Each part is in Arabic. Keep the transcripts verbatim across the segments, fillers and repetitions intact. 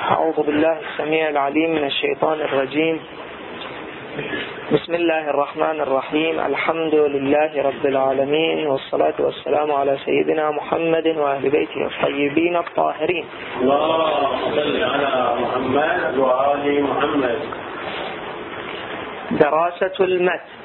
أعوذ بالله السميع العليم من الشيطان الرجيم. بسم الله الرحمن الرحيم. الحمد لله رب العالمين، والصلاة والسلام على سيدنا محمد وأهل بيته الطيبين الطاهرين. اللهم صل على محمد وآل محمد. دراسة المتن.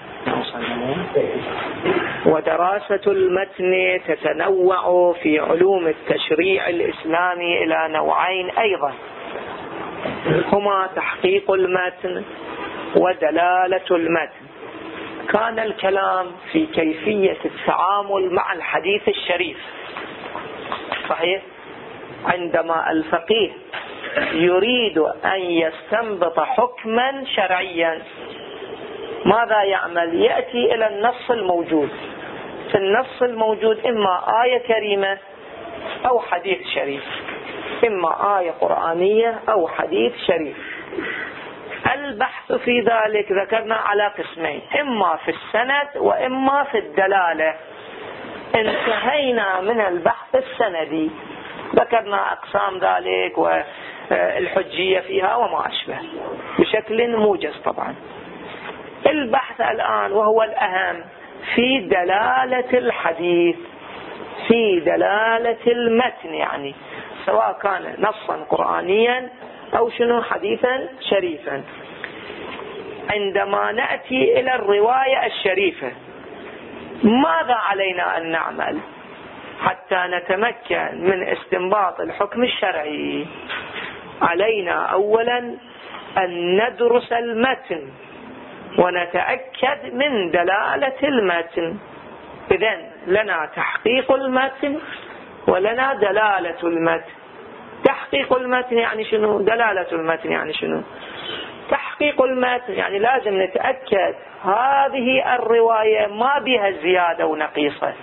ودراسة المتن تتنوع في علوم التشريع الإسلامي إلى نوعين أيضا، هما تحقيق المتن ودلالة المتن. كان الكلام في كيفية التعامل مع الحديث الشريف، صحيح؟ عندما الفقيه يريد أن يستنبط حكما شرعيا ماذا يعمل؟ يأتي إلى النص الموجود. في النص الموجود إما آية كريمة أو حديث شريف، إما آية قرآنية أو حديث شريف. البحث في ذلك ذكرنا على قسمين، إما في السند وإما في الدلالة. انتهينا من البحث السندي، ذكرنا أقسام ذلك والحجية فيها وما أشبه بشكل موجز. طبعا البحث الآن وهو الأهم في دلالة الحديث، في دلالة المتن، يعني سواء كان نصا قرآنيا أو شنو حديثا شريفا. عندما نأتي إلى الرواية الشريفة ماذا علينا أن نعمل حتى نتمكن من استنباط الحكم الشرعي؟ علينا أولا أن ندرس المتن ونتأكد من دلالة المتن. إذن لنا تحقيق المتن ولنا دلالة المتن. تحقيق المتن يعني شنو؟ دلالة المتن يعني شنو؟ تحقيق المتن يعني لازم نتأكد هذه الرواية ما بها زيادة ونقيصة.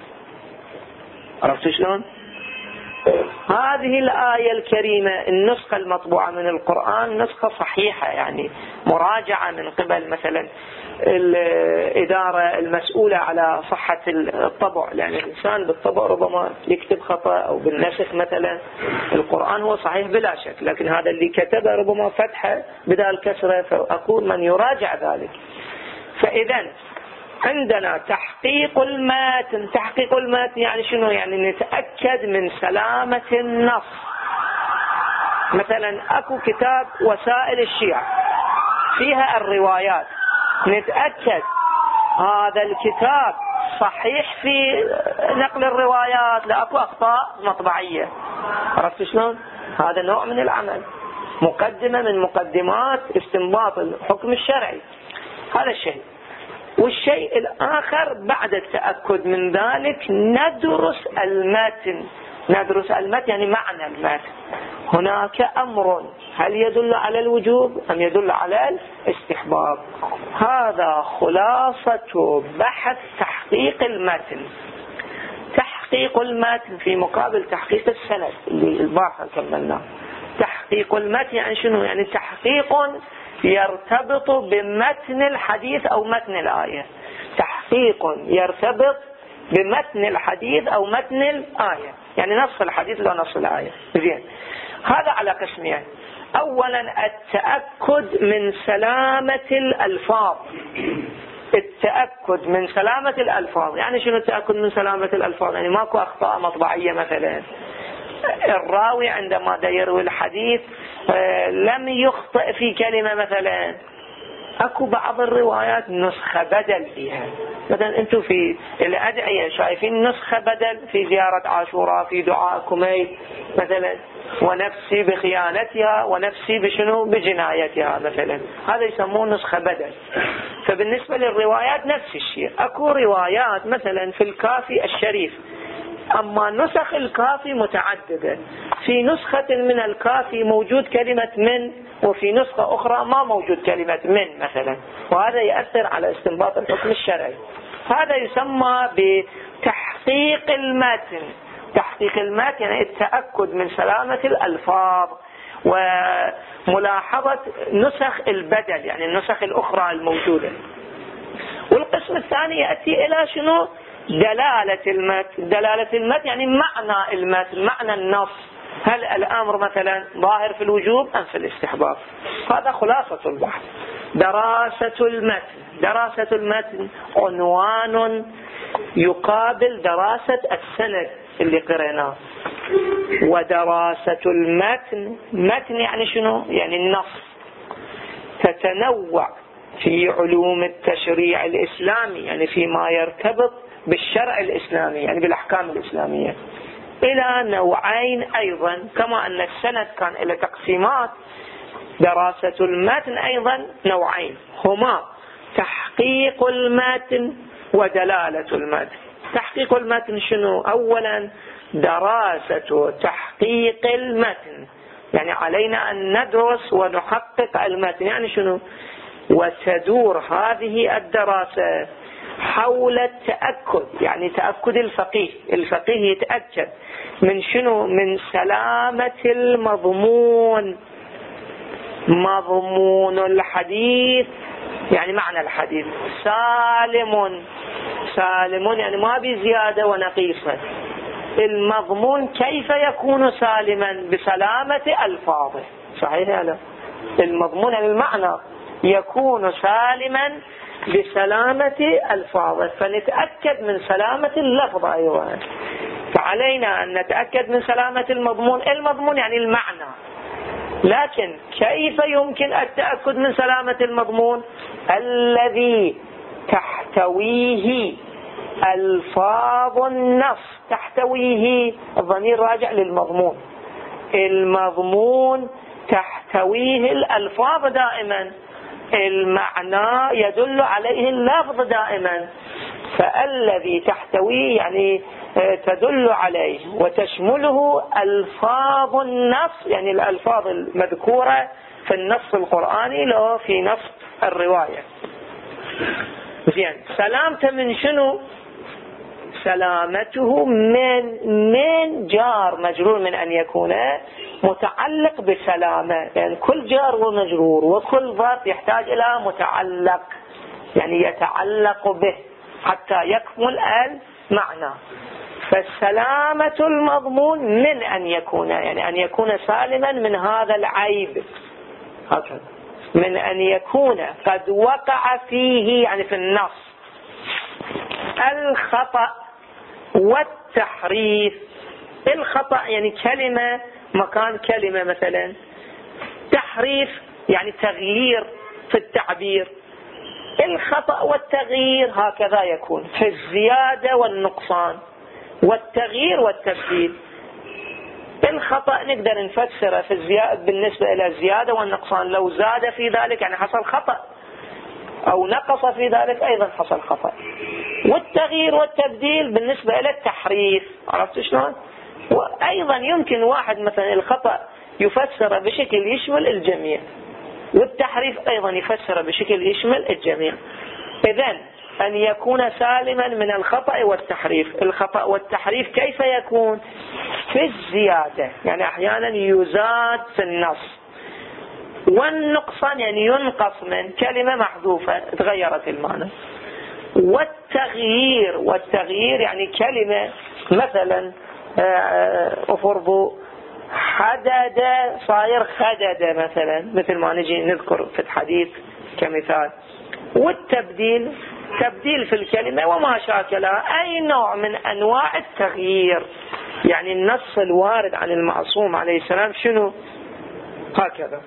عرفت شلون؟ هذه الآية الكريمة النسخة المطبوعة من القرآن نسخة صحيحة، يعني مراجعة من قبل مثلا الإدارة المسؤولة على صحة الطبع، لأن الإنسان بالطبع ربما يكتب خطأ أو بالنسخ مثلا. القرآن هو صحيح بلا شك، لكن هذا اللي كتبه ربما فتحة بدال كسرة، فأكون من يراجع ذلك. فإذا عندنا تحقيق المتن. تحقيق المتن يعني شنو؟ يعني نتأكد من سلامة النص. مثلا أكو كتاب وسائل الشيعة فيها الروايات، نتأكد هذا الكتاب صحيح في نقل الروايات، لا أكو أخطاء مطبعية. عرفت شلون؟ هذا نوع من العمل، مقدمة من مقدمات استنباط الحكم الشرعي. هذا الشيء. والشيء الآخر بعد التأكد من ذلك ندرس المتن. ندرس المتن يعني معنى المتن. هناك أمر هل يدل على الوجوب أم يدل على الاستحباب؟ هذا خلاصة بحث تحقيق المتن. تحقيق المتن في مقابل تحقيق السند اللي البارحة كملناه. تحقيق المتن يعني شنو؟ يعني تحقيق يرتبط بمتن الحديث أو متن الآية. تحقيق يرتبط بمتن الحديث أو متن الآية، يعني نص الحديث لا نص الآية. زين، هذا على قسمين. أولا التأكد من سلامة الألفاظ. التأكد من سلامة الألفاظ يعني شنو التأكد من سلامة الألفاظ؟ يعني ماكو أخطاء مطبعية مثلا. الراوي عندما يروي الحديث لم يخطئ في كلمة مثلا. اكو بعض الروايات نسخة بدل فيها، مثلا انتم في الأدعية شايفين نسخة بدل في زيارة عاشوراء، في دعاء كميل مثلا، ونفسي بخيانتها ونفسي بشنو بجنايتها مثلا، هذا يسموه نسخة بدل. فبالنسبة للروايات نفس الشيء. اكو روايات مثلا في الكافي الشريف، أما نسخ الكافي متعددة. في نسخة من الكافي موجود كلمة من، وفي نسخة أخرى ما موجود كلمة من مثلا، وهذا يأثر على استنباط الحكم الشرعي. هذا يسمى بتحقيق المتن. تحقيق المتن يعني التأكد من سلامة الألفاظ وملاحظة نسخ البدل، يعني النسخ الأخرى الموجودة. والقسم الثاني يأتي إلى شنو؟ دلالة المتن. دلالة المتن يعني معنى المتن، معنى النص. هل الأمر مثلا ظاهر في الوجوب أم في الاستحباب؟ هذا خلاصة البحث. دراسة المتن، دراسة المتن عنوان يقابل دراسة السند اللي قرأناه. ودراسة المتن، متن يعني شنو؟ يعني النص، تتنوع في علوم التشريع الإسلامي، يعني فيما يرتبط بالشرع الإسلامي، يعني بالأحكام الإسلامية، إلى نوعين أيضا. كما أن السند كان إلى تقسيمات، دراسة المتن أيضا نوعين، هما تحقيق المتن ودلالة المتن. تحقيق المتن شنو؟ أولا دراسة تحقيق المتن، يعني علينا أن ندرس ونحقق المتن. يعني شنو؟ وتدور هذه الدراسة حول التأكد، يعني تأكد الفقيه. الفقيه يتأكد من شنو؟ من سلامة المضمون. مضمون الحديث يعني معنى الحديث سالم، سالم يعني ما بزيادة ونقيصة. المضمون كيف يكون سالما؟ بسلامة ألفاظه. صحيح هذا المضمون المعنى يكون سالما بسلامة ألفاظه، فنتأكد من سلامة اللفظ أيضا. فعلينا أن نتأكد من سلامة المضمون. المضمون يعني المعنى، لكن كيف يمكن التأكد من سلامة المضمون؟ الذي تحتويه ألفاظ النص. تحتويه الضمير راجع للمضمون، المضمون تحتويه الألفاظ دائما، المعنى يدل عليه اللفظ دائما. فالذي تحتويه يعني تدل عليه وتشمله ألفاظ النص، يعني الألفاظ المذكورة في النص القرآني لو في نص الرواية. زين، سلامته من شنو؟ سلامته من من جار مجرور، من أن يكون متعلق بسلامة، يعني كل جار ومجرور وكل ظرف يحتاج إلى متعلق، يعني يتعلق به حتى يكمل المعنى. فالسلامة المضمون من أن يكون، يعني أن يكون سالما من هذا العيب، هكذا من أن يكون قد وقع فيه، يعني في النص، الخطأ والتحريف. الخطأ يعني كلمة مكان كلمة مثلا، تحريف يعني تغيير في التعبير. الخطأ والتغيير هكذا يكون في الزيادة والنقصان والتغيير والتبديل. الخطأ نقدر نفسره في الزيادة بالنسبة إلى الزيادة والنقصان، لو زاد في ذلك يعني حصل خطأ، أو نقص في ذلك أيضا حصل خطأ. والتغيير والتبديل بالنسبة إلى التحريف. عرفت شلون؟ وأيضا يمكن واحد مثلا الخطأ يفسر بشكل يشمل الجميع، والتحريف أيضا يفسر بشكل يشمل الجميع. إذن أن يكون سالما من الخطأ والتحريف. الخطأ والتحريف كيف يكون؟ في الزيادة، يعني أحيانا يزاد في النص، والنقصان يعني ينقص من كلمة محذوفة تغيرت المعنى. والتغيير، والتغيير يعني كلمة مثلا أفرض حدد صاير خدد مثلا، مثل ما نجي نذكر في الحديث كمثال. والتبديل تبديل في الكلمة وما شاكلها، أي نوع من أنواع التغيير، يعني النص الوارد عن المعصوم عليه السلام شنو؟ هكذا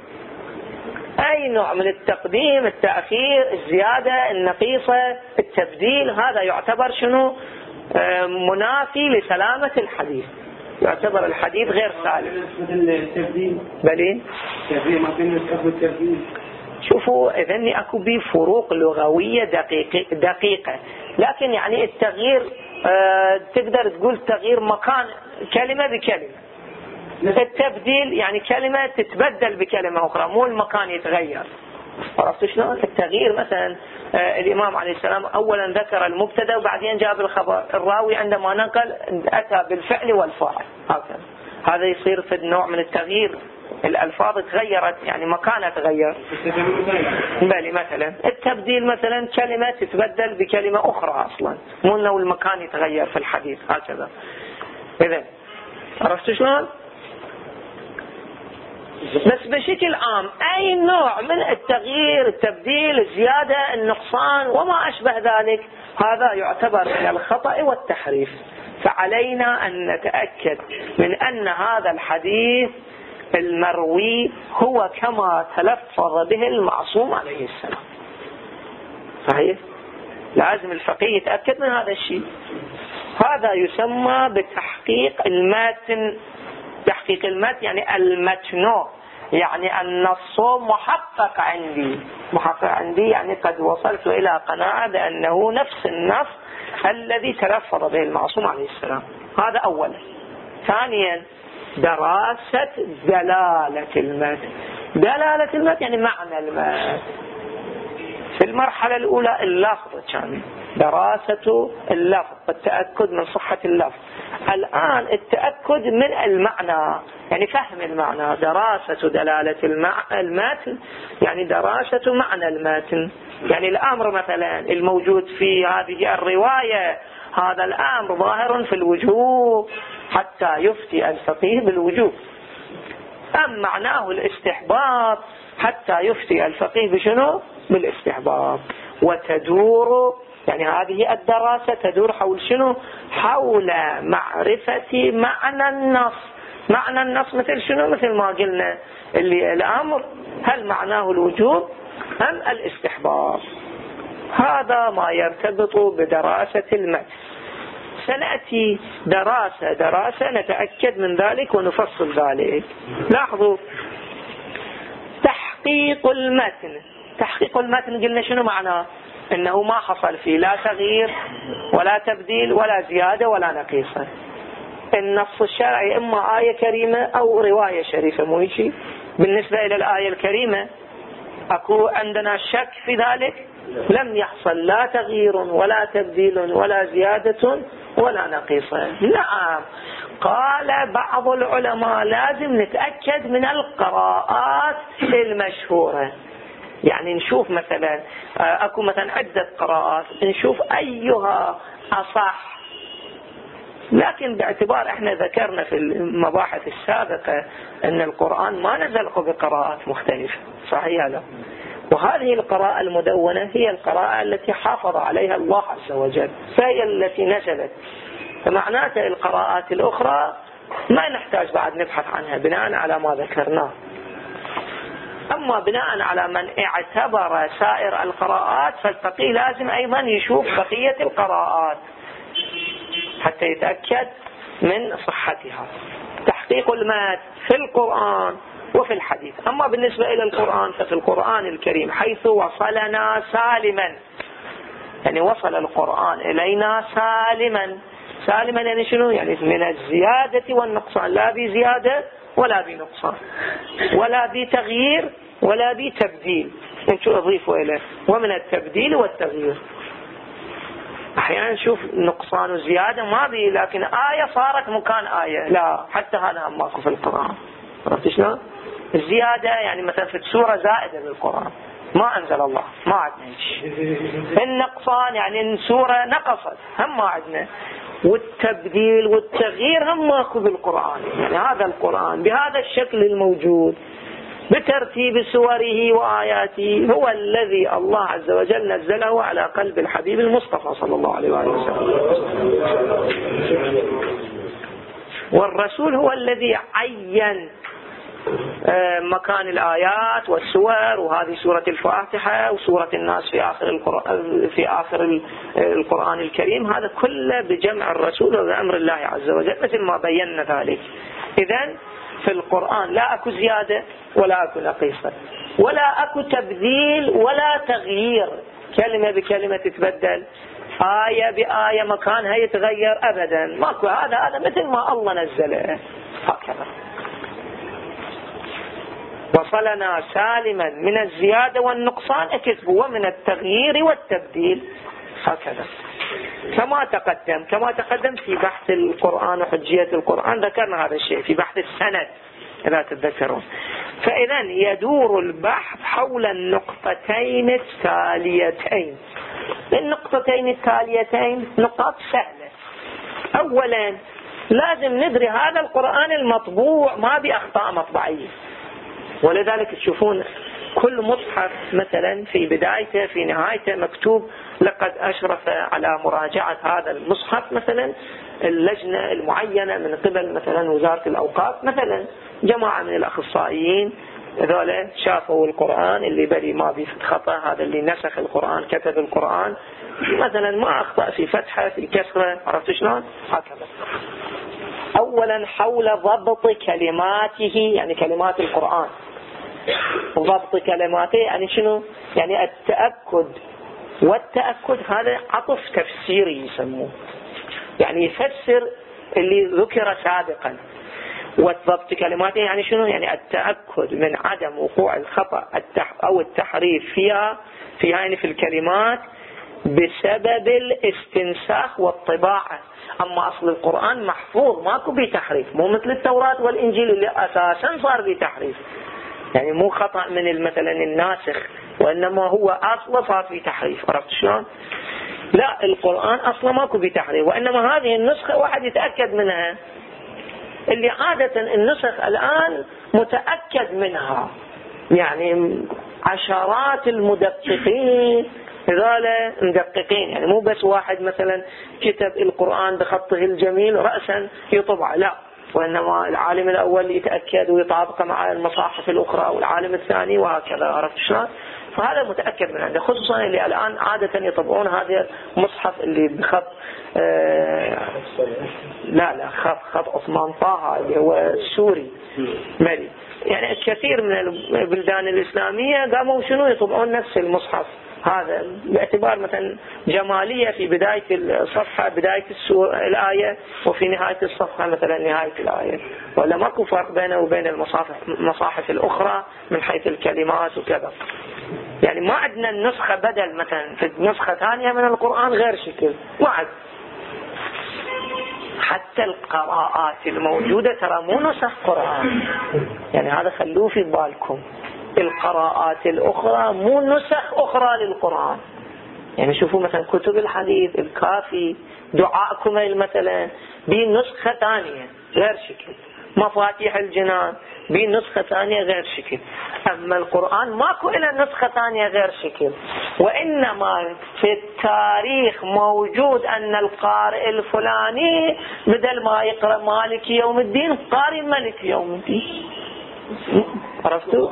أي نوع من التقديم، التأخير، الزيادة، النقيصة، التبديل، هذا يعتبر شنو؟ آه منافي لسلامة الحديث، يعتبر الحديث غير سالم. التبديل بلين التبديل ما كنا نستخدم التبديل. شوفوا إذن أكو بي فروق لغوية دقيقة, دقيقة لكن يعني التغيير آه تقدر تقول تغيير مكان كلمة بكلمة. التبديل يعني كلمة تتبدل بكلمة أخرى، مو المكان يتغير. عرفت شلون؟ التغيير مثلا آه الإمام عليه السلام أولا ذكر المبتدا وبعدين جاب الخبر، الراوي عندما نقل أتى بالفعل والفاعل، هكذا. هذا يصير في النوع من التغيير، الألفاظ تغيرت يعني مكانها تغير. بلي مثلا التبديل مثلا كلمة تتبدل بكلمة أخرى أصلا، مو أنه المكان يتغير في الحديث، هكذا. إذن عرفت شلون؟ بس بشكل عام أي نوع من التغيير، التبديل، الزيادة، النقصان وما أشبه ذلك، هذا يعتبر من الخطأ والتحريف. فعلينا أن نتأكد من أن هذا الحديث المروي هو كما تلفظ به المعصوم عليه السلام. صحيح؟ لازم الفقيه يتأكد من هذا الشيء. هذا يسمى بتحقيق المتن. تحقيق المتن يعني المتن، يعني النص محقق عندي. محقق عندي يعني قد وصلت إلى قناعة بأنه نفس النص الذي تلفظ به المعصوم عليه السلام. هذا أولا. ثانيا دراسة دلالة المتن. دلالة المتن يعني معنى المتن. في المرحلة الأولى اللفظ كان دراسة اللفظ والتأكد من صحة اللفظ. الآن التأكد من المعنى يعني فهم المعنى. دراسة دلالة المتن يعني دراسة معنى المتن. يعني الأمر مثلا الموجود في هذه الرواية، هذا الأمر ظاهر في الوجوب حتى يفتي الفقيه بالوجوب، أم معناه الاستحباب حتى يفتي الفقيه بشنو؟ بالاستحباب. وتدور يعني هذه الدراسة تدور حول شنو؟ حول معرفة معنى النص. معنى النص مثل شنو؟ مثل ما قلنا اللي الأمر هل معناه الوجوب أم الاستحباب. هذا ما يرتبط بدراسة المتن. سنأتي دراسة دراسة نتأكد من ذلك ونفصل ذلك. لاحظوا تحقيق المتن. تحقيق المتن قلنا شنو معناه؟ انه ما حصل فيه لا تغيير ولا تبديل ولا زيادة ولا نقيصة. النص الشرعي اما آية كريمة او رواية شريفة. مو شيء بالنسبة الى الآية الكريمة اكو عندنا شك في ذلك؟ لم يحصل لا تغيير ولا تبديل ولا زيادة ولا نقيصة. نعم قال بعض العلماء لازم نتأكد من القراءات المشهورة. يعني نشوف مثلا اكو مثلا عدة قراءات نشوف ايها اصح. لكن باعتبار احنا ذكرنا في المباحث السابقة ان القرآن ما نزل بقراءات مختلفة. صحيح لا؟ وهذه القراءة المدونة هي القراءة التي حافظ عليها الله عز وجل، فهي التي نزلت. فمعناته القراءات الأخرى ما نحتاج بعد نبحث عنها بناء على ما ذكرناه. أما بناء على من اعتبر سائر القراءات فالفقيه لازم أيضا يشوف بقية القراءات حتى يتأكد من صحتها. تحقيق المتن في القرآن وفي الحديث. أما بالنسبة إلى القرآن ففي القرآن الكريم حيث وصلنا سالما، يعني وصل القرآن إلينا سالما. سالما يعني شنو؟ يعني من الزيادة والنقصان، لا بزيادة ولا بنقصان ولا بتغيير ولا بتبديل. انتوا اضيفوا إليه ومن التبديل والتغيير. احيانا نشوف نقصان وزيادة ما بي، لكن آية صارت مكان آية، لا حتى هذا ماكو في القرآن. عرفت شلون؟ الزيادة يعني مثلا في سورة زائدة بالقرآن ما أنزل الله، ما عندنا. النقصان يعني سورة نقصت هم ما عندنا. والتبديل والتغيير هم ماكو بالقرآن. يعني هذا القرآن بهذا الشكل الموجود بترتيب سوره وآياته هو الذي الله عز وجل نزله على قلب الحبيب المصطفى صلى الله عليه وآله وسلم. والرسول هو الذي عين مكان الآيات والسور، وهذه سورة الفاتحة وسورة الناس في آخر القرآن في آخر القرآن الكريم. هذا كله بجمع الرسول وبأمر الله عز وجل مثل ما بينا ذلك. إذن في القرآن لا أكو زيادة ولا أكو نقيصة ولا أكو تبديل ولا تغيير، كلمة بكلمة تتبدل، آية بآية مكانها يتغير أبدا ماكو. هذا هذا مثل ما الله نزله هكذا. وصلنا سالما من الزيادة والنقصان اكتبوا ومن التغيير والتبديل هكذا. كما تقدم كما تقدم في بحث القرآن وحجية القرآن ذكرنا هذا الشيء في بحث السند إذا تتذكرون. فإذا يدور البحث حول النقطتين التاليتين. النقطتين التاليتين نقاط سهلة. أولا لازم ندري هذا القرآن المطبوع ما بأخطاء مطبعية. ولذلك تشوفون كل مصحف مثلا في بدايته في نهايته مكتوب لقد أشرف على مراجعة هذا المصحف مثلا اللجنة المعينة من قبل مثلا وزارة الأوقاف، مثلا جماعة من الأخصائيين هذول شافوا القرآن اللي بري ما في خطأ، هذا اللي نسخ القرآن كتب القرآن مثلا ما أخطأ في فتحة في كسرة، عرفت شلون؟ هكذا. أولا حول ضبط كلماته، يعني كلمات القرآن، ضبط كلماته يعني شنو؟ يعني التأكد، والتأكد هذا عطف تفسيري يسموه، يعني يفسر اللي ذكر سابقا. وضبط كلماته يعني شنو؟ يعني التأكد من عدم وقوع الخطأ أو التحريف فيها فيها يعني في الكلمات بسبب الاستنساخ والطباعة. أما أصل القرآن محفوظ ماكو بيه تحريف، مو مثل التوراة والإنجيل اللي أساسا صار بيه تحريف، يعني مو خطأ من مثلا الناسخ، وإنما هو أصلا صار فيه تحريف، عرفت شلون؟ لا، القرآن أصلا ماكو بيه تحريف، وإنما هذه النسخة واحد يتأكد منها، اللي عادة النسخ الآن متأكد منها، يعني عشرات المدققين هذول مدققين، يعني مو بس واحد مثلا كتب القرآن بخطه الجميل رأسا يطبع، لا، وإنما العالم الأول يتأكد ويطابق مع المصاحف الأخرى والعالم الثاني وهكذا، عرفت شلون؟ فهذا متأكد من عنده، خصوصا اللي الآن عادة يطبعون هذا المصحف اللي بخط آه لا لا خط خط عثمان طه اللي هو السوري مالي. يعني الكثير من البلدان الإسلامية قاموا شنو يطبعون نفس المصحف هذا باعتبار مثلا جمالية في بداية الصفحة بداية السورة الآية، وفي نهاية الصفحة مثلا نهاية الآية، ولا ماكو فرق بينه وبين المصاحف المصاحف الأخرى من حيث الكلمات وكذا. يعني ما عندنا النسخة بدل مثلا في نسخة ثانية من القرآن غير شكل، ما عد. حتى القراءات الموجودة ترى مو نسخ قرآن، يعني هذا خلوه في بالكم، القراءات الأخرى مو نسخ أخرى للقرآن. يعني شوفوا مثلا كتب الحديث الكافي دعاء كميل مثلا بنسخة ثانية غير شكل، مفاتيح الجنان بنسخة ثانية غير شكل. أما القرآن ماكو إلا نسخة ثانية غير شكل، وإنما في التاريخ موجود أن القارئ الفلاني بدل ما يقرأ مالك يوم الدين قارئ ملك يوم الدين، عرفتوا؟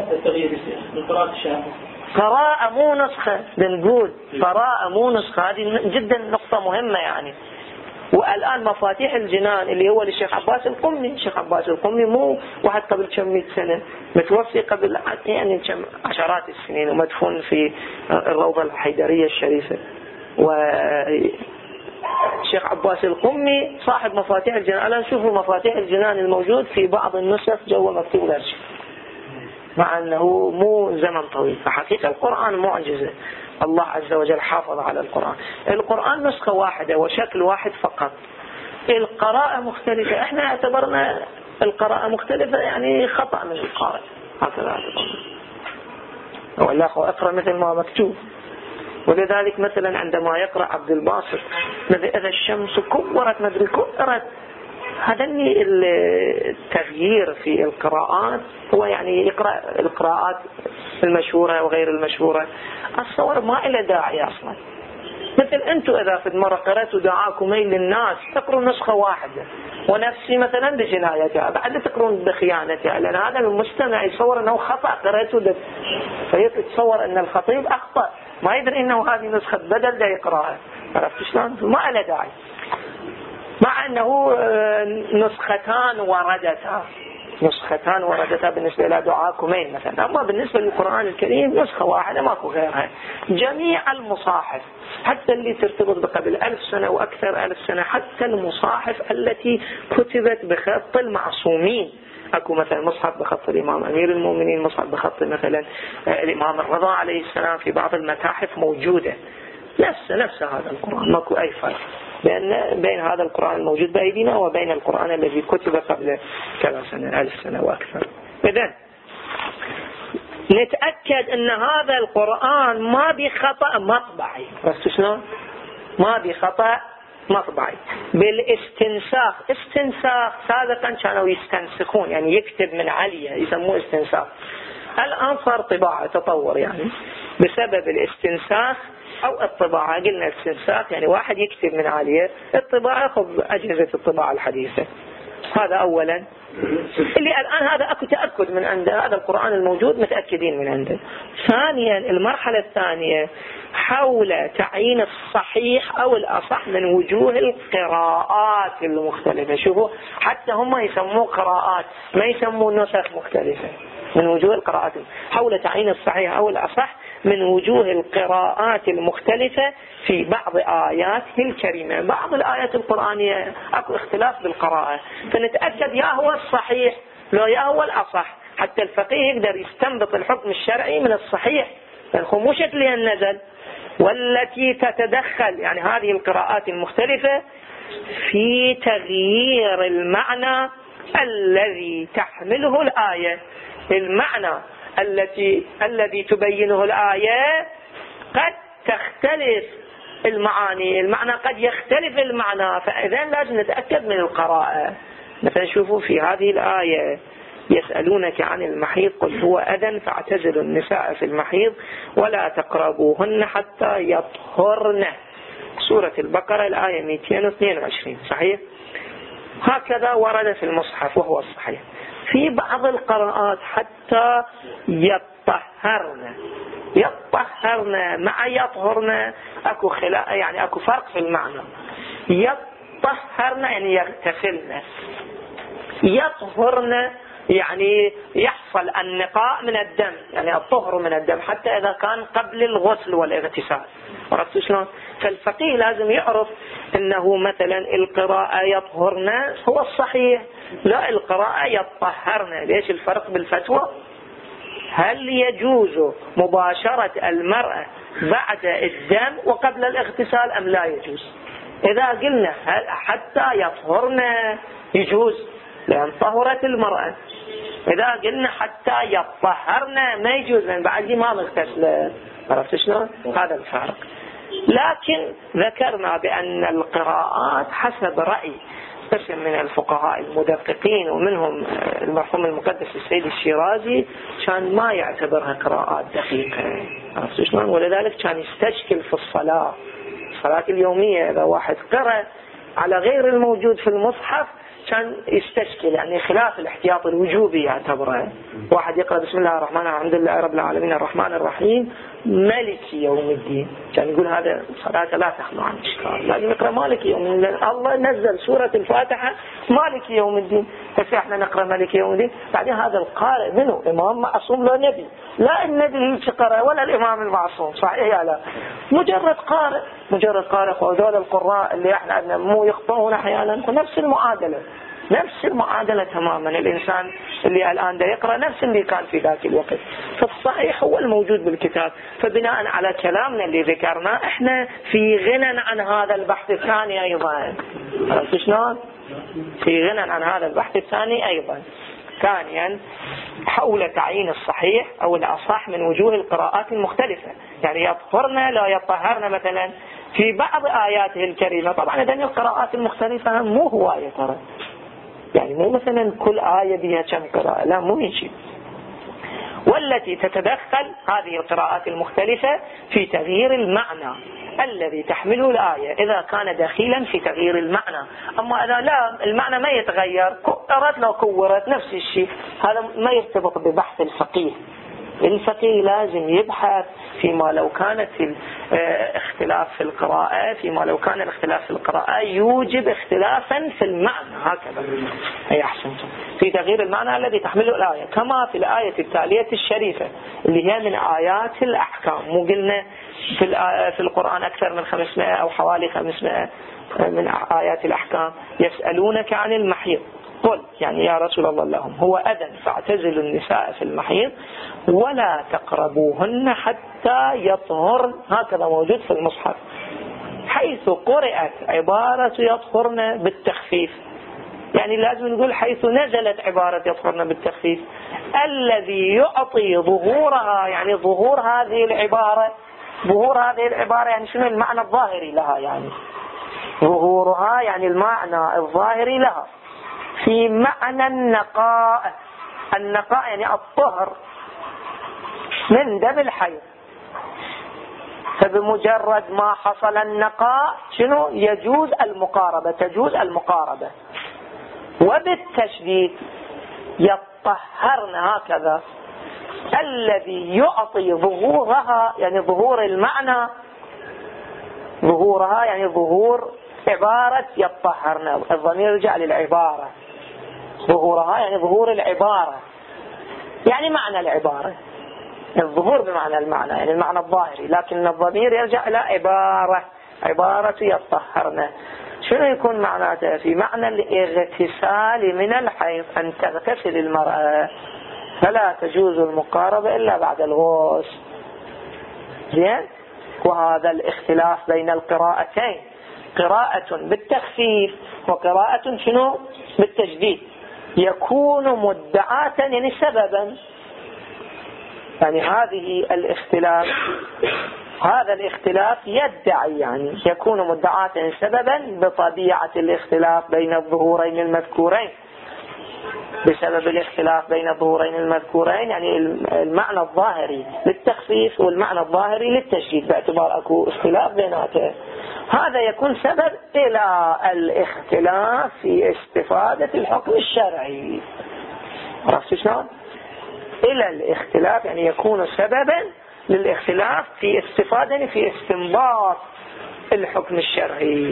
قراءة مو نسخة، بنقول قراءة مو نسخة، هذه جدا نقطة مهمة يعني. والآن مفاتيح الجنان اللي هو للشيخ عباس القمي، الشيخ عباس القمي مو واحد قبل كم مئة سنة، متوفي قبل يعني كم عشرات السنين ومدفون في الروضة الحيدرية الشريفة. والشيخ عباس القمي صاحب مفاتيح الجنان. الآن شوفوا مفاتيح الجنان الموجود في بعض النسخ جوا مكتوب غير شيء، مع أنه مو زمن طويل. فحقيقة القرآن معجزة، الله عز وجل حافظ على القرآن. القرآن نسخة واحدة وشكل واحد فقط، القراءة مختلفة. احنا اعتبرنا القراءة مختلفة يعني خطأ من القارئ، هكذا اعتبرنا، ولا اقرأ مثل ما مكتوب. ولذلك مثلا عندما يقرأ عبد الباسط إذا الشمس كورت مدري كورت، هذا التغيير في القراءات هو يعني يقرأ القراءات المشهورة وغير المشهورة، الصور ما إلى داعي أصلا. مثل أنتم إذا في مرة قرأتوا دعاكم ميل للناس تقروا نسخة واحدة، ونفسي مثلا بجنايتها بعد تقرون بخيانتها، لأن هذا المستمع يصور أنه خطأ قرأته ده، فيتصور أن الخطيب أخطأ، ما يدري أنه هذه نسخة بدل ده يقرأها، عرفت شلون؟ ما إلى داعي، مع أنه نسختان وردتا نسختان وردتا بالنسبة إلى دعاكمين مثلا. أما بالنسبة للقرآن الكريم نسخة واحدة ماكو غيرها. جميع المصاحف حتى اللي ترتبط بقبل ألف سنة وأكثر ألف سنة، حتى المصاحف التي كتبت بخط المعصومين، أكو مثلا مصحف بخط الإمام أمير المؤمنين، مصحف بخط مثلا الإمام الرضا عليه السلام، في بعض المتاحف موجودة نفس نفس هذا القرآن، ماكو أي فرق بين بين هذا القرآن الموجود بأيدينا وبين القرآن الذي كتب قبل كذا سنة ألف سنة وأكثر. إذن نتأكد أن هذا القرآن ما بخطأ مطبعي، بس شلون؟ ما بخطأ مطبعي. بالاستنساخ، استنساخ سابقا كانوا يستنسخون يعني يكتب من عليه يسموه استنساخ. الآن صار طباعة، تطور يعني بسبب الاستنساخ أو الطباعة. قلنا الاستنساخ يعني واحد يكتب من عليه، الطباعة خذ أجهزة الطباعة الحديثة. هذا أولا اللي الآن هذا أكو تأكد من عنده، هذا القرآن الموجود متأكدين من عنده. ثانيا المرحلة الثانية حول تعيين الصحيح أو الأصح من وجوه القراءات المختلفة. شوفوا حتى هم يسموه قراءات ما يسموه نسخ مختلفة، من وجوه القراءات حول تعيين الصحيح أو الأصح من وجوه القراءات المختلفة في بعض آياته الكريمة. بعض الآيات القرآنية أكو اختلاف بالقراءة، فنتأكد يا هو الصحيح لا يا هو الأصح، حتى الفقيه يقدر يستنبط الحكم الشرعي من الصحيح لأنه مو شكلها النزل. والتي تتدخل يعني هذه القراءات المختلفة في تغيير المعنى الذي تحمله الآية. المعنى التي الذي تبينه الآية قد تختلف المعاني، المعنى قد يختلف المعنى، فإذا لازم نتأكد من القراءة. مثلا شوفوا في هذه الآية يسألونك عن المحيض قل هو أذى فاعتزلوا النساء في المحيض ولا تقربوهن حتى يطهرن، سورة البقرة الآية مئتين واثنين وعشرين، صحيح؟ هكذا ورد في المصحف وهو الصحيح. في بعض القراءات حتى يطهرن، يطهرن مع يطهرن اكو خلاف يعني اكو فرق في المعنى. يطهرن يعني يغتسلن، يطهرن يعني يحصل النقاء من الدم، يعني الطهر من الدم حتى إذا كان قبل الغسل والاغتسال. عرفتوا شلون؟ فالفقيه لازم يعرف أنه مثلا القراءة يطهرن هو الصحيح، لا القراءة يطهرن. ليش الفرق بالفتوى؟ هل يجوز مباشرة المرأة بعد الدم وقبل الاغتسال أم لا يجوز؟ إذا قلنا حتى يطهرن يجوز لأن طهرت المرأة. إذا قلنا حتى يطهرن ما يجوز لأن بعد ما مغتسلة. عرفت شلون؟ هذا الفرق. لكن ذكرنا بأن القراءات حسب رأي قسم من الفقهاء المدققين ومنهم المرحوم المقدس السيد الشيرازي كان ما يعتبرها قراءات دقيقة. عرفت شلون؟ ولذلك كان يستشكل في الصلاة، الصلاة اليومية إذا واحد قرأ على غير الموجود في المصحف كان يستشكل، يعني خلاف الاحتياط الوجوبي يعتبره. واحد يقرأ بسم الله الرحمن الرحيم الحمد لله رب العالمين الرحمن الرحيم مالك يوم الدين، كان يقول هذا صلاة لا تخلو عن إشكال، لازم يقرأ مالك يوم الدين. الله نزل سورة الفاتحة مالك يوم الدين، هسه احنا نقرأ مالك يوم الدين. بعدين هذا القارئ منه إمام معصوم لا نبي، لا النبي هيك قرأ ولا الإمام المعصوم، صحيح يا لا؟ مجرد قارئ، مجرد قارئ. وذول القراء اللي احنا عندنا مو يخطئون أحيانا، نفس المعادلة، نفس المعادلة تماما. الإنسان اللي الآن دا يقرأ نفس اللي كان في ذاك الوقت. فالصحيح هو الموجود بالكتاب. فبناء على كلامنا اللي ذكرنا احنا في غنى عن هذا البحث الثاني أيضا. عرفت شلون؟ في غنى عن هذا البحث الثاني أيضا. ثانيا حول تعيين الصحيح أو الأصح من وجوه القراءات المختلفة، يعني يطهرن لا يطهرن مثلا في بعض آياته الكريمة. طبعا إذن القراءات المختلفة مو هواية ترى، يعني مو مثلا كل آية بها كم قراءة، لا مو يجي. والتي تتدخل هذه القراءات المختلفة في تغيير المعنى الذي تحمله الآية إذا كان دخيلا في تغيير المعنى. أما إذا لا المعنى ما يتغير كورت لو كورت نفس الشيء، هذا ما يرتبط ببحث الفقيه. الفقيه لازم يبحث فيما لو كانت الاختلاف في القراءة، فيما لو كان الاختلاف في القراءة يوجب اختلافا في المعنى، هكذا أي أحسنتم، في تغيير المعنى الذي تحمله الآية، كما في الآية التالية الشريفة اللي هي من آيات الأحكام. مو قلنا في, في القرآن أكثر من خمسمائة أو حوالي خمسمائة من آيات الأحكام. يسألونك عن المحيض قل يعني يا رسول الله لهم هو أذى فاعتزلوا النساء في المحيض ولا تقربوهن حتى يطهرن، هكذا موجود في المصحف، حيث قرأت عبارة يطهرن بالتخفيف. يعني لازم نقول حيث نزلت عبارة يطهرن بالتخفيف الذي يعطي ظهورها، يعني ظهور هذه العبارة، ظهور هذه العبارة يعني شنو المعنى الظاهري لها، يعني ظهورها يعني المعنى الظاهري لها في معنى النقاء. النقاء يعني الطهر من دم الحيض، فبمجرد ما حصل النقاء شنو يجوز المقاربة، تجوز المقاربة. وبالتشديد يطهرن هكذا الذي يعطي ظهورها يعني ظهور المعنى، ظهورها يعني ظهور عبارة يطهرن، الضمير يرجع للعبارة، ظهورها يعني ظهور العبارة يعني معنى العبارة، الظهور بمعنى المعنى يعني المعنى الظاهري، لكن الضمير يرجع إلى عبارة، عبارة يطهرن. شنو يكون معناته؟ في معنى الاغتسال من الحيض، أن تغتسل المرأة فلا تجوز المقاربة إلا بعد الغسل. زين. وهذا الاختلاف بين القراءتين، قراءة بالتخفيف وقراءة شنو بالتجديد، يكون مدعاة يعني سببا، يعني هذه الاختلاف هذا الاختلاف يدعي يعني يكون مدعاة يعني سببا بطبيعة الاختلاف بين الظهورين المذكورين، بسبب الاختلاف بين الظهورين المذكورين يعني المعنى الظاهري للتخفيف والمعنى الظاهري للتشديد، باعتبار اكو اختلاف بيناتهم، هذا يكون سبب الى الاختلاف في استفادة الحكم الشرعي. عرفت شلون؟ الى الاختلاف يعني يكون سببا للاختلاف في استفادة في استنباط الحكم الشرعي.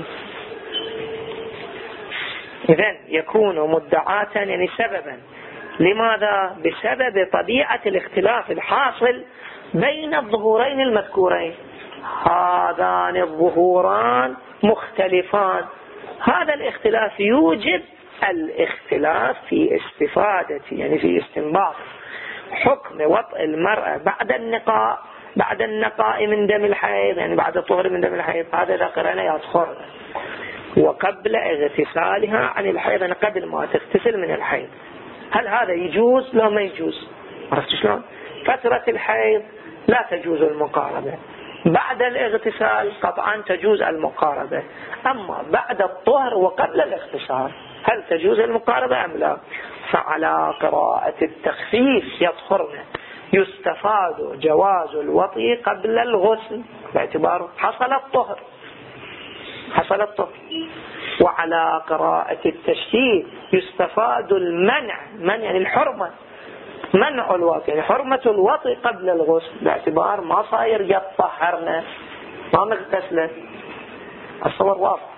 إذن يكون مدعاة يعني سببا، لماذا؟ بسبب طبيعة الاختلاف الحاصل بين الظهورين المذكورين، هذان الظهوران مختلفان، هذا الاختلاف يوجب الاختلاف في استفادة يعني في استنباط حكم وطئ المرأة بعد النقاء، بعد النقاء من دم الحيض يعني بعد الطهر من دم الحيض، هذا ذكرنا يدخل، وقبل اغتسالها عن الحيض، أنا قبل ما تغتسل من الحيض، هل هذا يجوز؟ لا ما يجوز. عرفت شلون؟ فترة الحيض لا تجوز المقاربة، بعد الاغتسال قطعا تجوز المقاربة، أما بعد الطهر وقبل الاغتسال هل تجوز المقاربة أم لا؟ فعلى قراءة التخفيف يطهرن يستفاد جواز الوطي قبل الغسل باعتبار حصل الطهر، حصل الطهر. وعلى قراءة التشديد يستفاد المنع، منع يعني الحرمة، منع الوطي يعني حرمة الوطي قبل الغسل باعتبار ما صاير يطهرنا ما مغتسله. الصور واضح.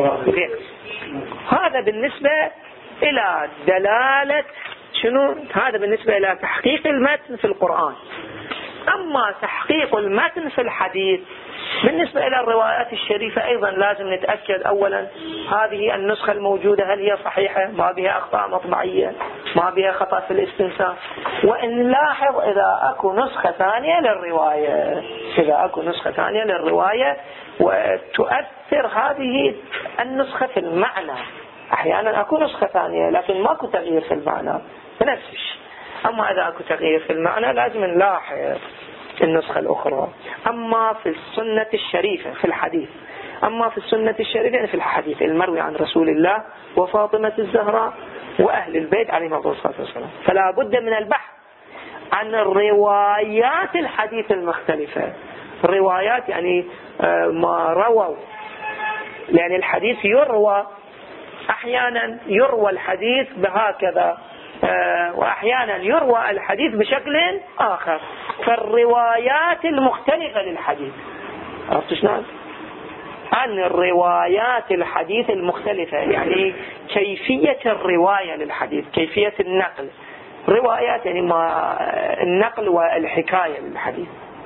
هذا بالنسبة إلى دلالة شنو؟ هذا بالنسبة إلى تحقيق المتن في القرآن. أما تحقيق المتن في الحديث بالنسبة إلى الروايات الشريفة أيضا لازم نتأكد أولا هذه النسخة الموجودة هل هي صحيحة، ما بها أخطاء مطبعية، ما بها خطأ في الاستنساخ. وإن نلاحظ إذا أكو نسخة ثانية للرواية، إذا أكو نسخة ثانية للرواية وتؤثر هذه النسخة في المعنى، أحيانا أكو نسخة ثانية لكن ماكو تغيير في المعنى بنفس الشيء. أما إذا أكو تغيير في المعنى لازم نلاحظ النسخة الأخرى. أما في السنة الشريفة في الحديث، أما في السنة الشريفة يعني في الحديث المروي عن رسول الله وفاطمة الزهراء وأهل البيت عليهم الصلاة والسلام، فلا بد من البحث عن الروايات الحديث المختلفة. الروايات يعني ما رووا، يعني الحديث يروى، أحيانا يروى الحديث بهكذا وأحيانا يروى الحديث بشكل آخر، فالروايات المختلفة للحديث. عرفت شلون؟ عن الروايات الحديث المختلفة يعني كيفية الرواية للحديث، كيفية النقل، روايات يعني ما النقل والحكاية للحديث.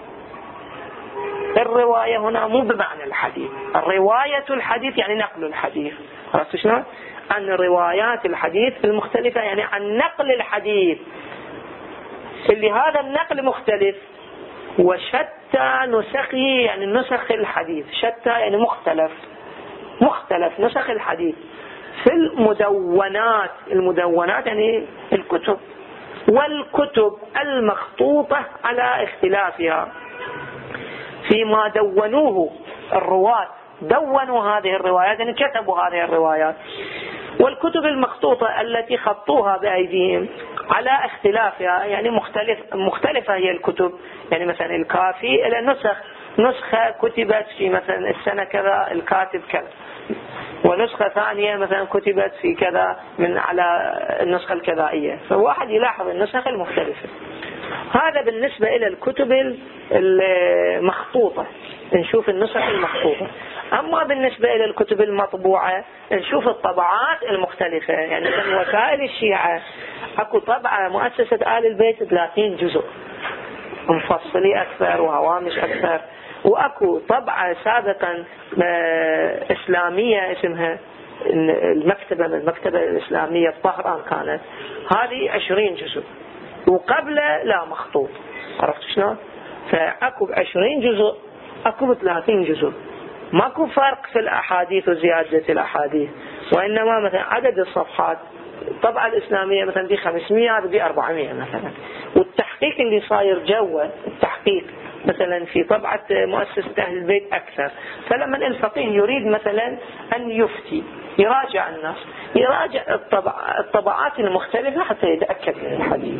الرواية هنا مو بمعنى الحديث، الرواية الحديث يعني نقل الحديث. عرفت شلون؟ عن روايات الحديث المختلفة يعني عن نقل الحديث اللي هذا النقل مختلف. وشتى نسخه يعني نسخ الحديث، شتى يعني مختلف، مختلف نسخ الحديث في المدونات، المدونات يعني الكتب، والكتب المخطوطة على اختلافها فيما دونوه الرواة دونوا هذه الروايات، يعني كتبوا هذه الروايات. والكتب المخطوطة التي خطوها بأيديهم على اختلافها، يعني مختلف مختلفة هي الكتب، يعني مثلا الكافي إلى نسخ، نسخة كتبت في مثلا السنة كذا الكاتب كذا، ونسخة ثانية مثلا كتبت في كذا من على النسخة الكذائية، فواحد يلاحظ النسخ المختلفة. هذا بالنسبة إلى الكتب المخطوطة، نشوف النسخ المخطوطة. أما بالنسبة إلى الكتب المطبوعة نشوف الطبعات المختلفة. يعني من وسائل الشيعة أكو طبعة مؤسسة آل البيت ثلاثين جزء مفصلي أكثر وهوامش أكثر، وأكو طبعة سابقا إسلامية اسمها المكتبة من المكتبة الإسلامية بطهران كانت، هذه عشرين جزء، وقبل لا مخطوط. عرفت شلون؟ فأكو عشرين جزء أكو ثلاثين جزء، ماكو فرق في الأحاديث وزيادة الأحاديث، وإنما مثلا عدد الصفحات الطبعة الإسلامية مثلا دي خمسمية هذا دي أربعمية مثلا، والتحقيق اللي صاير جوا التحقيق مثلا في طبعة مؤسسة أهل البيت أكثر. فلما الفقيه يريد مثلا أن يفتي يراجع النص، يراجع الطبع الطبعات المختلفة حتى يتأكد من الحديث.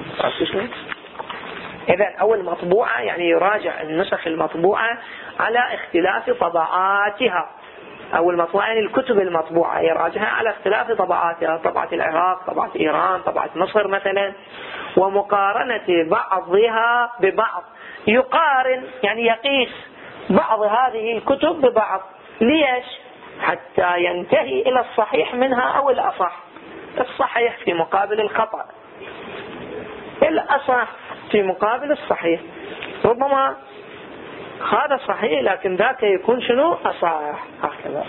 إذن أول مطبوعة يعني يراجع النسخ المطبوعة على اختلاف طبعاتها، أو المطبوعة يعني الكتب المطبوعة يراجعها على اختلاف طبعاتها، طبعة العراق، طبعة إيران، طبعة مصر مثلا، ومقارنة بعضها ببعض. يقارن يعني يقيس بعض هذه الكتب ببعض. ليش؟ حتى ينتهي إلى الصحيح منها أو الأصح. الصحيح في مقابل الخطأ، الأصح في مقابل الصحيح. ربما هذا صحيح لكن ذاك يكون شنو أصح، هكذا.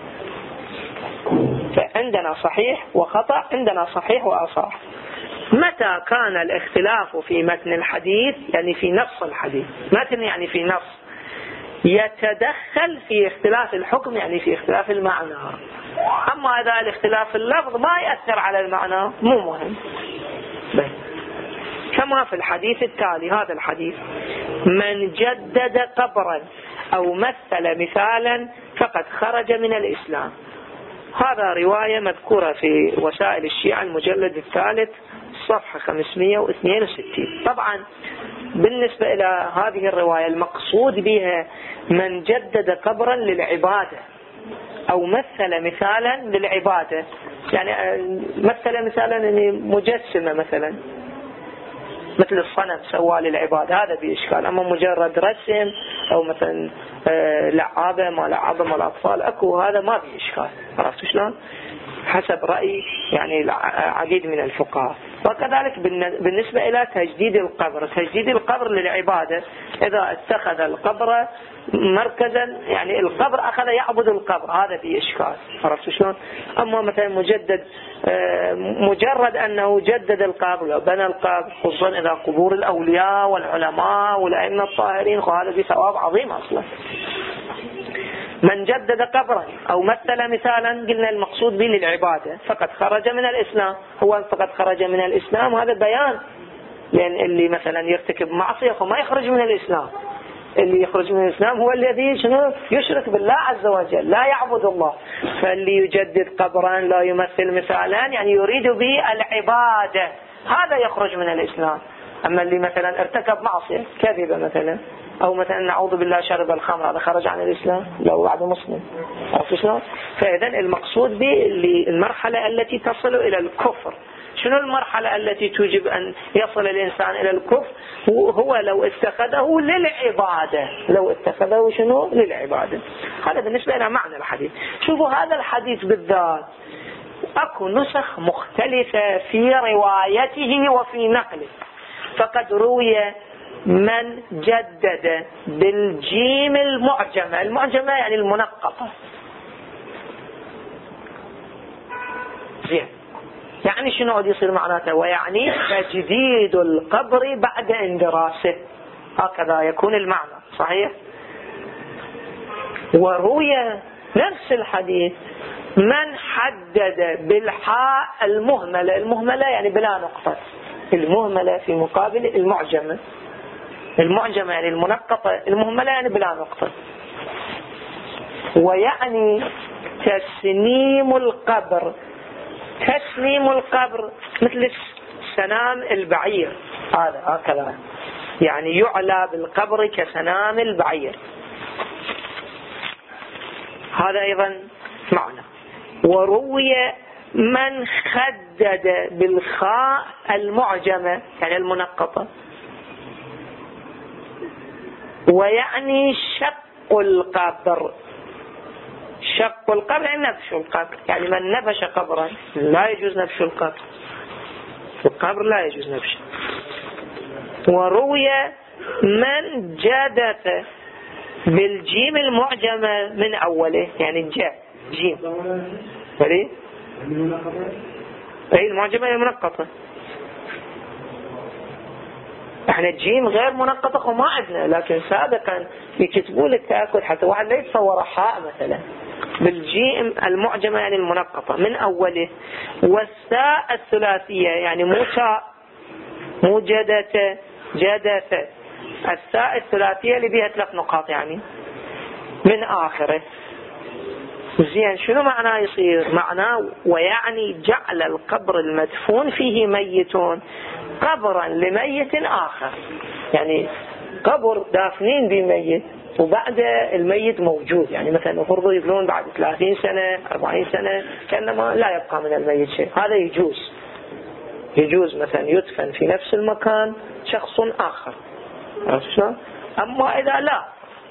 فعندنا صحيح وخطأ، عندنا صحيح وأصح. متى كان الاختلاف في متن الحديث يعني في نص الحديث، متن يعني في نص، يتدخل في اختلاف الحكم يعني في اختلاف المعنى. أما إذا الاختلاف في اللفظ ما يأثر على المعنى مو مهم. بس كما في الحديث التالي، هذا الحديث: من جدد قبرا أو مثل مثالا فقد خرج من الإسلام. هذا رواية مذكورة في وسائل الشيعة المجلد الثالث صفحة خمسمية واثنين وستين. طبعا بالنسبة إلى هذه الرواية المقصود بها من جدد قبرا للعبادة أو مثل مثالا للعبادة، يعني مثل مثالا يعني مجسمة مثلا مثل الصنم سوى للعباد، هذا بإشكال. أما مجرد رسم أو مثلا لعابة ما لعابة ما الأطفال أكو، هذا ما بإشكال. عرفت شلون؟ حسب رأي يعني العديد من الفقهاء. وكذلك بالنسبة إلى تجديد القبر، تجديد القبر للعبادة، إذا اتخذ القبر مركزا يعني القبر أخذ يعبد القبر، هذا بإشكال. عرفت شلون؟ أما مثلا مجدد مجرد أنه جدد القبر وبنى القبر، خصوصا إذا قبور الأولياء والعلماء والأئمة الطاهرين، هذا بثواب عظيم أصلا. من جدد قبرا أو مثل مثالا قلنا المقصود به للعبادة فقد خرج من الإسلام. هو فقد خرج من الإسلام هذا بيان، لأن اللي مثلا يرتكب معصية فما يخرج من الإسلام. اللي يخرج من الإسلام هو الذي شنو يشرك بالله عز وجل، لا يعبد الله. فاللي يجدد قبرا لا يمثل مثالا يعني يريد به العبادة، هذا يخرج من الإسلام. أما اللي مثلا ارتكب معصية كذبة مثلا، أو مثلا نعوذ بالله شرب الخمر، هذا خرج عن الإسلام لو بعد مسلم. عرفت شلون؟ فإذا المقصود به المرحلة التي تصل إلى الكفر. شنو المرحلة التي توجب أن يصل الإنسان إلى الكفر؟ هو لو اتخذه للعبادة، لو اتخذه شنو للعبادة. هذا بالنسبة إلى معنى الحديث. شوفوا هذا الحديث بالذات أكو نسخ مختلفة في روايته وفي نقله. فقد روي من جدد بالجيم المعجمة، المعجمة يعني المنقطة، زين. يعني شنو قد يصير معناته؟ ويعني تجديد القبر بعد اندراسه، هكذا يكون المعنى صحيح. وروي نفس الحديث من حدد بالحاء المهملة، المهملة يعني بلا نقطة، المهملة في مقابل المعجمة، المعجمة يعني المنقطة، المهملة يعني بلا نقطة. ويعني تسنيم القبر. تسنيم القبر مثل سنام البعير، هذا هكذا يعني يعلى بالقبر كسنام البعير، هذا أيضا معنى. وروي من خدد بالخاء المعجمة يعني المنقطة، ويعني شق القبر. شق القبر يعني نبش القبر، يعني من نبش قبرا لا يجوز نبش القبر، القبر لا يجوز نبشه. وروي من جدث بالجيم المعجمة من أوله، يعني الجاء جيم وليه أي المعجمة المنقطة، احنا الجيم غير منقطة وما عندنا، لكن سابقا يكتبوا لك تأكد حتى واحد لا يتصور حاء مثلا بالجيم المعجمة يعني المنقطة من أوله. والساء الثلاثية يعني مو ساء مو جدث جدث، الساء الثلاثية اللي بيها ثلاث نقاط يعني من آخره. زين شنو معناه يصير؟ معناه ويعني جعل القبر المدفون فيه ميتون قبرا لميت آخر، يعني قبر دافنين بميت وبعد الميت موجود، يعني مثلا فرضوا يقولون بعد ثلاثين سنة أربعين سنة كأنما لا يبقى من الميت شيء، هذا يجوز يجوز مثلا يدفن في نفس المكان شخص آخر. أما إذا لا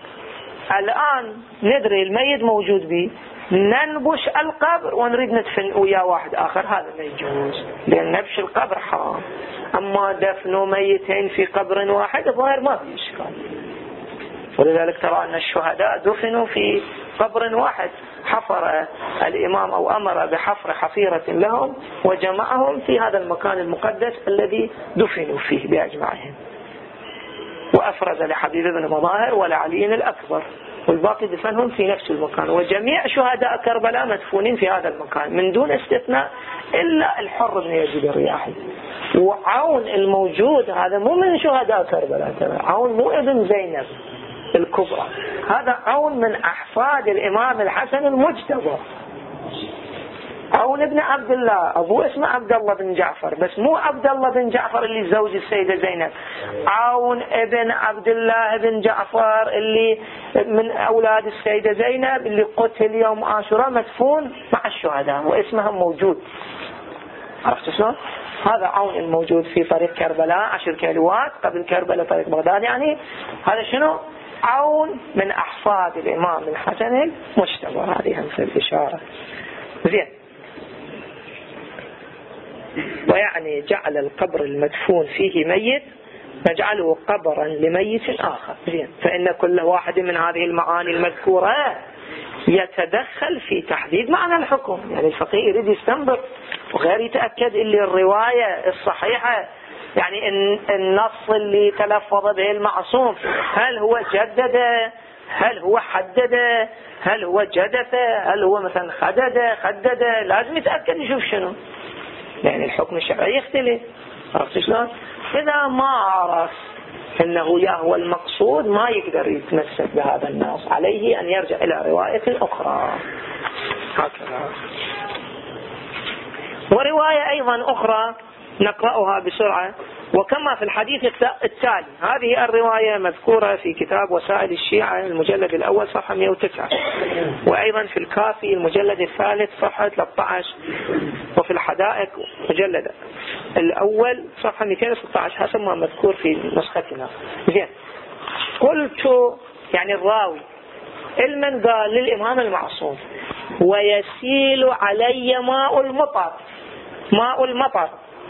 الآن ندري الميت موجود به ننبش القبر ونريد ندفن ويا واحد آخر، هذا ما يجوز لأن نبش القبر حرام. أما دفنوا ميتين في قبر واحد ظاهر ما في إشكال، ولذلك ترى أن الشهداء دفنوا في قبر واحد، حفر الإمام أو أمر بحفر حفيرة لهم وجمعهم في هذا المكان المقدس الذي دفنوا فيه بأجمعهم، وأفرز لحبيب بن مظاهر ولعلي الأكبر، والباقي دفنهم في نفس المكان. وجميع شهداء كربلاء مدفونين في هذا المكان من دون استثناء إلا الحر بن يزيد الرياحي. وعون الموجود هذا مو من شهداء كربلاء، عون مو ابن زينب الكبرى، هذا عون من أحفاد الإمام الحسن المجتبى، عون ابن عبد الله، أبوه اسمه عبد الله بن جعفر بس مو عبد الله بن جعفر اللي زوج السيدة زينب، عون ابن عبد الله بن جعفر اللي من أولاد السيدة زينب اللي قتل يوم عاشوراء مدفون مع الشهداء واسمهم موجود. عرفت شلون؟ هذا عون الموجود في طريق كربلاء عشر كيلوات قبل كربلاء طريق بغداد، يعني هذا شنو؟ عون من أحفاد الإمام الحسن المجتبى، هذه همسة الإشارة. زين. ويعني جعل القبر المدفون فيه ميت نجعله قبرا لميت آخر. زين. فإن كل واحد من هذه المعاني المذكورة يتدخل في تحديد معنى الحكم، يعني الفقيه يريد يستنبط وغير يتأكد اللي الرواية الصحيحة، يعني النص اللي تلفظ به المعصوم هل هو جدد، هل هو حدد، هل هو جدث، هل هو مثلا خدد خدد، لازم يتأكد يشوف شنو، يعني الحكم الشرعي يختلف. عرفت شلون؟ إذا ما عرف إنه يا هو المقصود ما يقدر يتمسك بهذا النص، عليه أن يرجع إلى رواية أخرى. هكذا. ورواية أيضا أخرى نقرأها بسرعة، وكما في الحديث التالي. هذه الرواية مذكورة في كتاب وسائل الشيعة المجلد الأول صفحة مئة وتسعة، وأيضا في الكافي المجلد الثالث صفحة ثلاثة عشر، وفي الحدائق مجلد الأول صفحة مئتين وستة عشر حسب ما مذكور في نسختنا. زين. قلت يعني الراوي المن قال للإمام المعصوم ويسيل علي ماء المطر، ماء المطر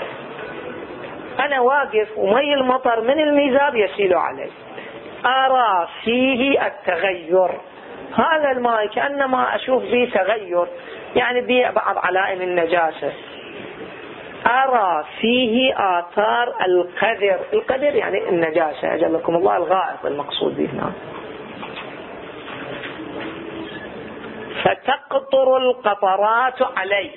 أنا واقف ومي المطر من الميزاب يسيل علي، أرى فيه التغير، هذا الماء كأنما أشوف به تغير، يعني به بعض علائم النجاسة، أرى فيه آثار القذر، القذر يعني النجاسة أجلكم الله، الغائط المقصود به هنا. فتقطر القطرات علي،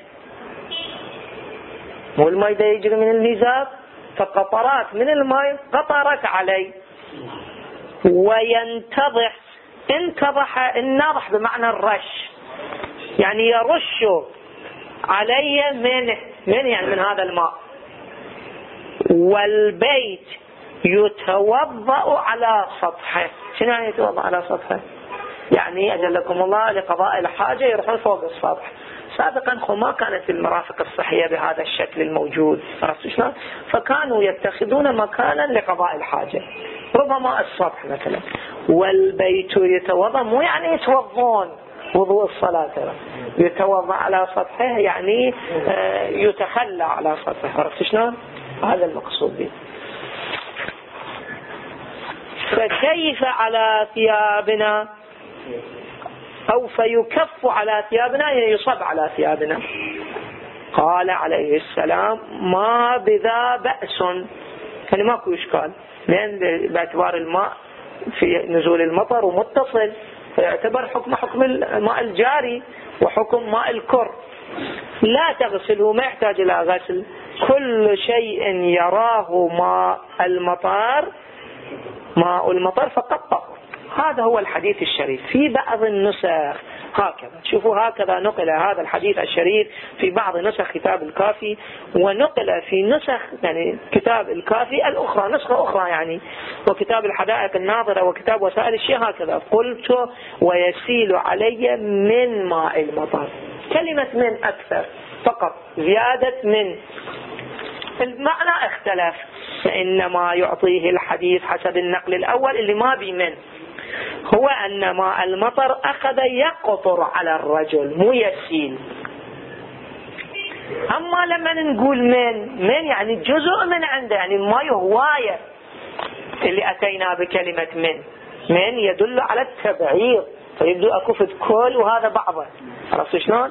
مو الماء يجري من الميزاب، فقطرات من الماء قطرت علي، وينتضح انتضح. النضح بمعنى الرش، يعني يرش علي من من يعني من هذا الماء. والبيت يتوضأ على سطحه. شنو يعني يتوضأ على سطحه؟ يعني أجلكم الله لقضاء الحاجة يروحون فوق السطح. سابقا خو ما كانت المرافق الصحية بهذا الشكل الموجود، عرفتوا شلون؟ فكانوا يتخذون مكانا لقضاء الحاجة، ربما السطح مثلا. والبيت يتوضأ مو يعني يتوضون وضوء الصلاة، يتوضأ على سطحه يعني يتخلى على سطحه، عرفتوا شلون؟ هذا المقصود به. فكيف على ثيابنا، أو فيكف على ثيابنا يعني يصب على ثيابنا. قال عليه السلام ما بذا بأس، يعني ماكو إشكال، لأن باعتبار الماء في نزول المطر ومتصل، فيعتبر حكم حكم الماء الجاري وحكم ماء الكر. لا تغسله، ما يحتاج إلى غسل. كل شيء يراه ماء المطر ماء المطر فقط طهر. هذا هو الحديث الشريف. في بعض النسخ هكذا، شوفوا هكذا نقل هذا الحديث الشريف في بعض نسخ كتاب الكافي، ونقل في نسخ يعني كتاب الكافي الأخرى، نسخة أخرى يعني، وكتاب الحدائق الناظرة وكتاب وسائل الشيء هكذا. قلت ويسيل علي من ماء المطر. كلمة من أكثر فقط، زيادة من، المعنى اختلف. فإنما يعطيه الحديث حسب النقل الأول اللي ما بي من، هو أن ماء المطر أخذ يقطر على الرجل مو يسيل. أما لما نقول من من يعني جزء من عنده، يعني ما هواية اللي أتينا بكلمة من من يدل على التبعيض، فيبدو أكفت كل وهذا بعضه، عرفتوا شلون؟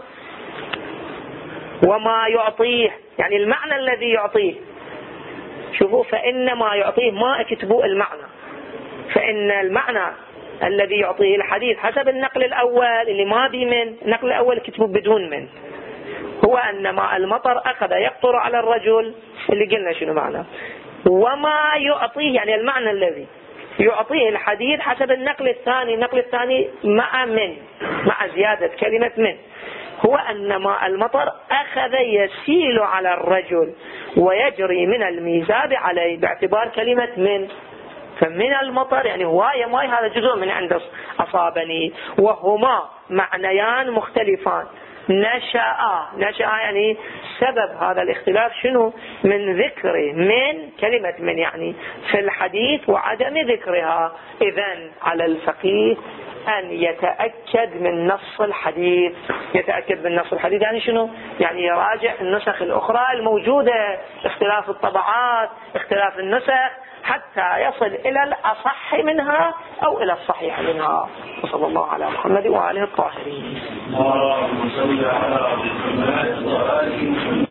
وما يعطيه يعني المعنى الذي يعطيه. شوفوا فإنما يعطيه ما اكتبوا المعنى، فإن المعنى الذي يعطيه الحديث حسب النقل الأول اللي ما بي من، النقل الأول كتبوا بدون من، هو أن ماء المطر أخذ يقطر على الرجل، اللي قلنا شنو معنى. وما يعطيه يعني المعنى الذي يعطيه الحديث حسب النقل الثاني، النقل الثاني مع من، مع زيادة كلمة من، هو أن ماء المطر أخذ يسيل على الرجل ويجري من الميزاب عليه، باعتبار كلمة من. فمن المطر يعني هواية ماء، هذا جزء من عند أصابني، وهما معنيان مختلفان. نشأ نشأ يعني سبب هذا الاختلاف شنو؟ من ذكر من، كلمة من يعني في الحديث وعدم ذكرها. إذن على الفقيه أن يتأكد من نص الحديث. يتأكد من نص الحديث يعني شنو؟ يعني يراجع النسخ الأخرى الموجودة، اختلاف الطبعات، اختلاف النسخ، حتى يصل إلى الأصح منها أو إلى الصحيح منها. وصلى الله على محمد وآله الطاهرين.